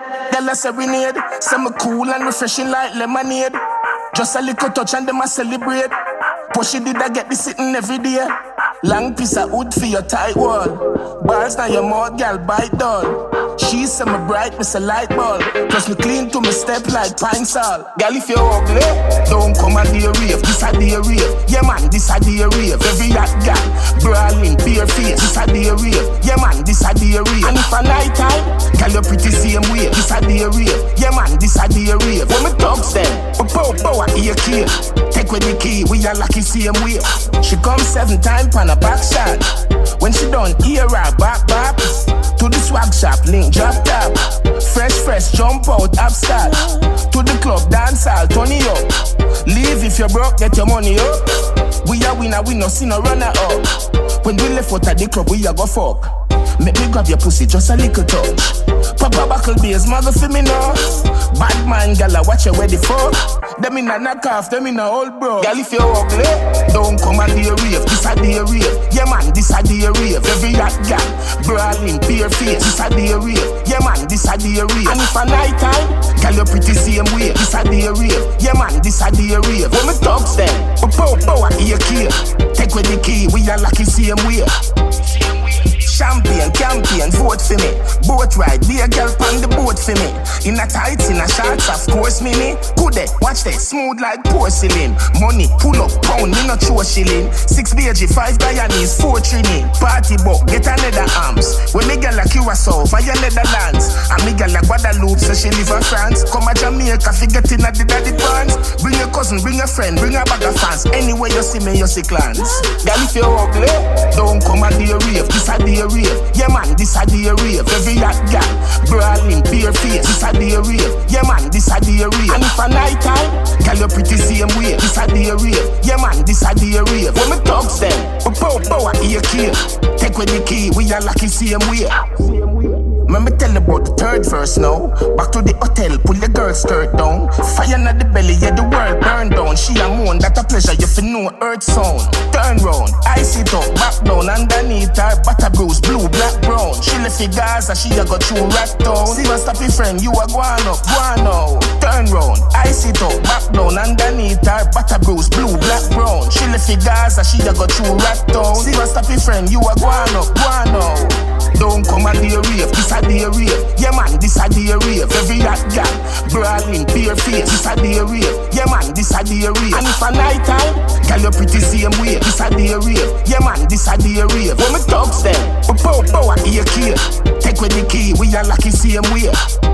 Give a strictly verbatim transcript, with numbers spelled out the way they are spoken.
Girl a serenade, say me cool and refreshing like lemonade. Just a little touch and them a celebrate. Push it did I get this sitting every day. Long piece of wood for your tight wall. Balls now your mouth, girl, bite doll. She say me bright, me say light bulb. Plus me clean to me step like pine salt. Girl, if you're ugly, don't come and the rave. This a the rave. Yeah man, this a the rave. Every hot girl, brawling, bare face. This a the rave. Yeah man, this a the rave. And if a night time, girl, you pretty same way. This a the rave. Yeah man, this a the rave. When me talks them, pow pow a ear key. Take with the key, we are lucky same way. She come seven times on a back shot. When she done hear her back back to the swag shop, link drop top. Fresh fresh jump out upstart. To the club dance all turn it up. Leave if you're broke, get your money up. We are winner, we no see no runner up. When we left out at the club, we a go fuck. Make me grab your pussy, just a little touch. Papa buckle bass, mother for me now. Bad man, gala, watch you where the fuck. Them in a knock off, them in a old bro. Girl, if you're ugly, don't come and the rave. This a the rave. Yeah man, this a the rave. Every hot girl, brawling, bare face. This a the rave. Yeah man, this a the rave. And if a night time, girl, you pretty same way. This a the rave. Yeah man, this a the rave. When me talks them, pow pow a ear key. Take with the key, we are lucky same way. Champion, champion, vote for me. Boat ride, be a girl on the boat for me. In a tights, in a shorts, of course, me me. Good day, watch that, smooth like porcelain. Money, pull up, pound, me not show shilling. Six B G, five Guyanese, four Trini. Party book, get another arms. When me girl like Curacao, via Netherlands. And me girl like Guadeloupe, so she live in France. Come a Jamaica, fi get in a the daddy pants. Bring your cousin, bring a friend, bring a bag of fans. Anywhere you see me, you see clans. Girl, if you're ugly, don't come at the rave. This a the rave. Yeah man, this a the rave. Every hot girl, brawling, bare face. This a the rave. Yeah man, this a the rave. And if a night time, girl you pretty same way. This a the rave. Yeah man, this a the rave. When me talks them, pow pow a ear key. Take with the key, we are lucky same way. Let me tell about the third verse now. Back to the hotel, pull the girl skirt down. Fire in the belly, yeah the world burn down. She a moan, that a pleasure, you fi know earth sound. Turn round, ice it up, back down. Underneath her, butter bruise, blue, black, brown. She left the Gaza, she a go through rat town. See my stoppy friend, you a guan up, guan now. Turn round, ice it up, back down. Underneath her, butter bruise, blue, black, brown. She left the Gaza, she a go through rat town. See my stoppy friend, you a guan up, guan now. Don't come and the rave, this a the rave. Yeah man, this a the rave. Every hot girl, brawling, bare face. This a the rave. Yeah man, this a the rave. And if a night time, girl you pretty same way. This a the rave. Yeah man, this a the rave. When me talks them, pow pow a ear key. Take with the key, we are lucky same way.